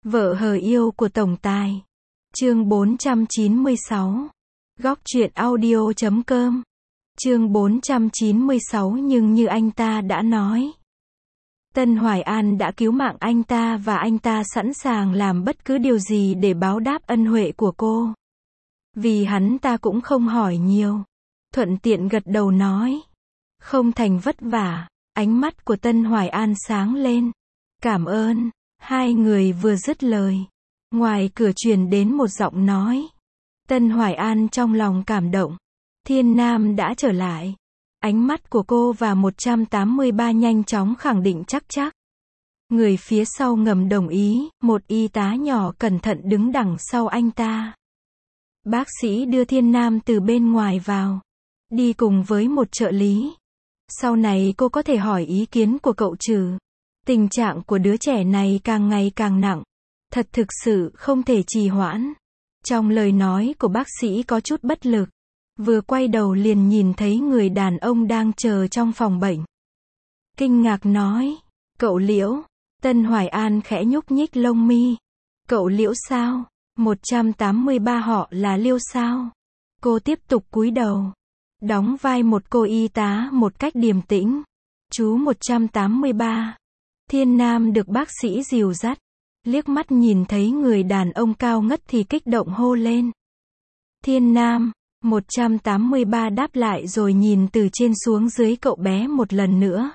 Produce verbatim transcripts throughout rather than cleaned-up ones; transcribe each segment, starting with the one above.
Vợ hờ yêu của tổng tài. Chương bốn trăm chín mươi sáu. Góc truyện audio chấm com. Chương bốn trăm chín mươi sáu. Nhưng như anh ta đã nói, Tân Hoài An đã cứu mạng anh ta và anh ta sẵn sàng làm bất cứ điều gì để báo đáp ân huệ của cô. Vì hắn ta cũng không hỏi nhiều, thuận tiện gật đầu nói, không thành vất vả. Ánh mắt của Tân Hoài An sáng lên. Cảm ơn. Hai người vừa dứt lời, ngoài cửa truyền đến một giọng nói. Tân Hoài An trong lòng cảm động. Thiên Nam đã trở lại. Ánh mắt của cô và một trăm tám mươi ba nhanh chóng khẳng định chắc chắc. Người phía sau ngầm đồng ý, một y tá nhỏ cẩn thận đứng đằng sau anh ta. Bác sĩ đưa Thiên Nam từ bên ngoài vào, đi cùng với một trợ lý. Sau này cô có thể hỏi ý kiến của cậu Trừ. Tình trạng của đứa trẻ này càng ngày càng nặng. Thật thực sự không thể trì hoãn. Trong lời nói của bác sĩ có chút bất lực. Vừa quay đầu liền nhìn thấy người đàn ông đang chờ trong phòng bệnh. Kinh ngạc nói, cậu Liễu. Tân Hoài An khẽ nhúc nhích lông mi. Cậu Liễu sao? một trăm tám mươi ba họ là Liêu sao? Cô tiếp tục cúi đầu, đóng vai một cô y tá một cách điềm tĩnh. Chú một trăm tám mươi ba. Thiên Nam được bác sĩ dìu dắt, liếc mắt nhìn thấy người đàn ông cao ngất thì kích động hô lên. Thiên Nam. một trăm tám mươi ba đáp lại rồi nhìn từ trên xuống dưới cậu bé một lần nữa.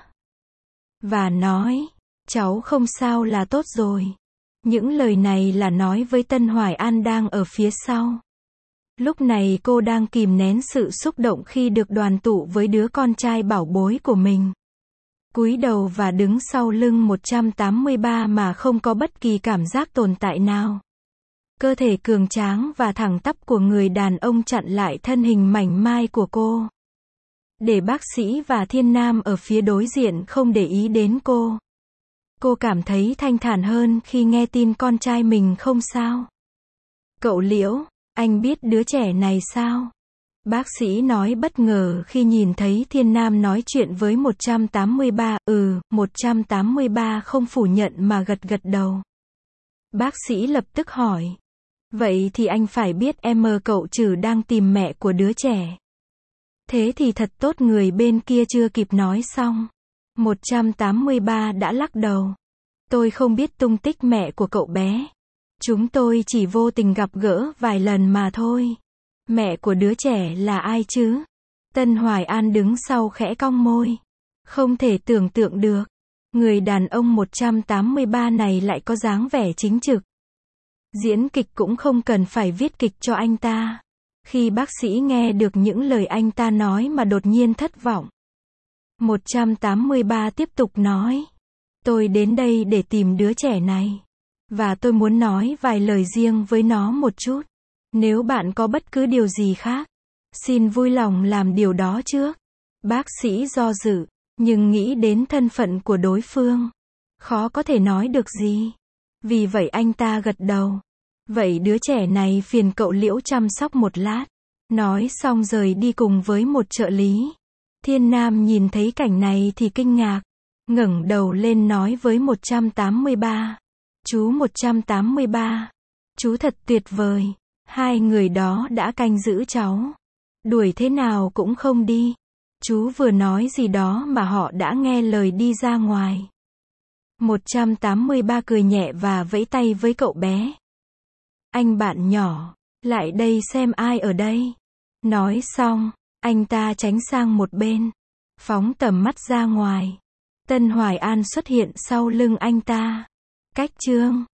Và nói, cháu không sao là tốt rồi. Những lời này là nói với Tân Hoài An đang ở phía sau. Lúc này cô đang kìm nén sự xúc động khi được đoàn tụ với đứa con trai bảo bối của mình. Cúi đầu và đứng sau lưng một trăm tám mươi ba mà không có bất kỳ cảm giác tồn tại nào. Cơ thể cường tráng và thẳng tắp của người đàn ông chặn lại thân hình mảnh mai của cô. Để bác sĩ và Thiên Nam ở phía đối diện không để ý đến cô. Cô cảm thấy thanh thản hơn khi nghe tin con trai mình không sao. Cậu Liễu, anh biết đứa trẻ này sao? Bác sĩ nói bất ngờ khi nhìn thấy Thiên Nam nói chuyện với một trăm tám mươi ba. Ừ, một trăm tám mươi ba không phủ nhận mà gật gật đầu. Bác sĩ lập tức hỏi. Vậy thì anh phải biết em cậu Trừ đang tìm mẹ của đứa trẻ. Thế thì thật tốt. Người bên kia chưa kịp nói xong, một trăm tám mươi ba đã lắc đầu. Tôi không biết tung tích mẹ của cậu bé. Chúng tôi chỉ vô tình gặp gỡ vài lần mà thôi. Mẹ của đứa trẻ là ai chứ? Tân Hoài An đứng sau khẽ cong môi. Không thể tưởng tượng được. Người đàn ông một trăm tám mươi ba này lại có dáng vẻ chính trực. Diễn kịch cũng không cần phải viết kịch cho anh ta. Khi bác sĩ nghe được những lời anh ta nói mà đột nhiên thất vọng. một trăm tám mươi ba tiếp tục nói. Tôi đến đây để tìm đứa trẻ này. Và tôi muốn nói vài lời riêng với nó một chút. Nếu bạn có bất cứ điều gì khác, xin vui lòng làm điều đó trước. Bác sĩ do dự, nhưng nghĩ đến thân phận của đối phương, khó có thể nói được gì. Vì vậy anh ta gật đầu. Vậy đứa trẻ này phiền cậu Liễu chăm sóc một lát. Nói xong rời đi cùng với một trợ lý. Thiên Nam nhìn thấy cảnh này thì kinh ngạc. Ngẩng đầu lên nói với một trăm tám mươi ba. Chú một trăm tám mươi ba. Chú thật tuyệt vời. Hai người đó đã canh giữ cháu. Đuổi thế nào cũng không đi. Chú vừa nói gì đó mà họ đã nghe lời đi ra ngoài. một trăm tám mươi ba cười nhẹ và vẫy tay với cậu bé. Anh bạn nhỏ, lại đây xem ai ở đây. Nói xong, anh ta tránh sang một bên, phóng tầm mắt ra ngoài. Tân Hoài An xuất hiện sau lưng anh ta. Cách chương